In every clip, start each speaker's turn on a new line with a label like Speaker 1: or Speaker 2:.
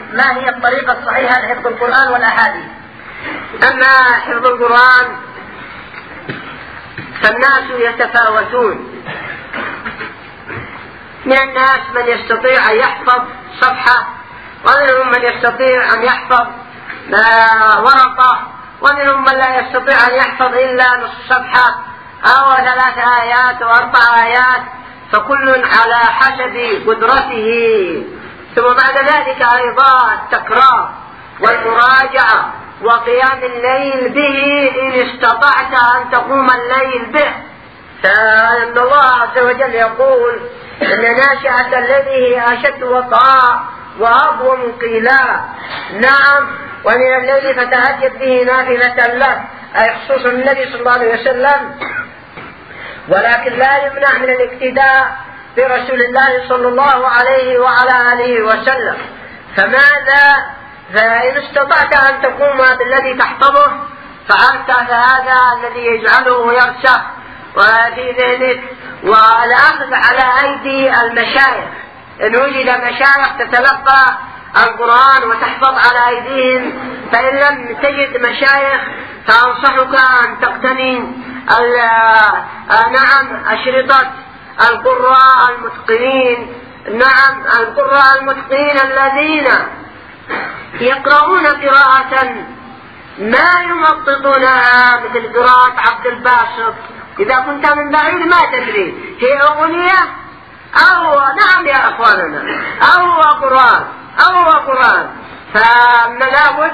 Speaker 1: ما هي الطريقة الصحيحة لحفظ القرآن والأحاديث.
Speaker 2: أما حفظ القرآن فالناس يتفاوتون، من الناس من يستطيع أن يحفظ صفحة، ومنهم من يستطيع أن يحفظ ورقة، ومنهم من لا يستطيع أن يحفظ إلا نصف صفحة أو 3 آيات أو 4 آيات، فكل على حسب قدرته. ثم بعد ذلك أيضا التكرار والمراجعة وقيام الليل به إن استطعت أن تقوم الليل به. فإن الله عز وجل يقول إن ناشئة الذي هي أشد وطاء وأقوم قيلا. نعم، ومن الليل فتهجد به نافلة له، أي خصوص النبي صلى الله عليه وسلم، ولكن لا يمنع من الاقتداء برسول الله صلى الله عليه وعلى آله وسلم. فماذا؟ فإن استطعت أن تقوم بالذي تحفظه فعلت هذا الذي يجعله يرسخ وفي ذلك. والأخذ على أيدي المشايخ، إن وجد مشايخ تتلقى القرآن وتحفظ على أيديهم، فإن لم تجد مشايخ فأنصحك أن تقتني نعم أشرطة القراء المتقنين. نعم، القراء المتقنين الذين يقرؤون قراءة ما يمططونها مثل قراءة عبد الباسط. إذا كنت من بعيد ما تدري هي أغنية أو نعم يا أخواننا أو قرآن. فلابد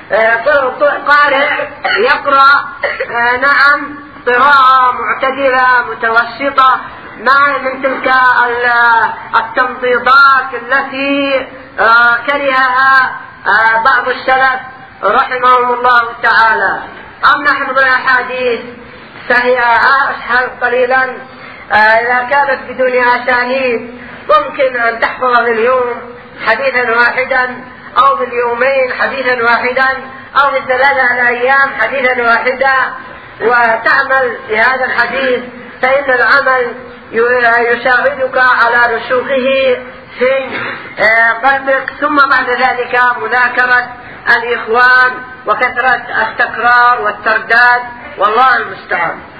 Speaker 2: قارئ يقرأ نعم قراءة معتدلة متوسطة، مع من تلك التمضيضات التي كرهها بعض السلف رحمهم الله تعالى. أما حفظ الأحاديث فهي أسهل قليلا، إذا كانت بدون أسانيد ممكن أن تحفظ في اليوم حديثا واحدا، أو في اليومين حديثا واحدا، أو في 3 أيام حديثا واحدا، وتعمل بهذا الحديث، فإن العمل يساعدك على رسوخه في قلبك. ثم بعد ذلك مذاكرة الإخوان وكثرة التكرار والترداد، والله المستعان.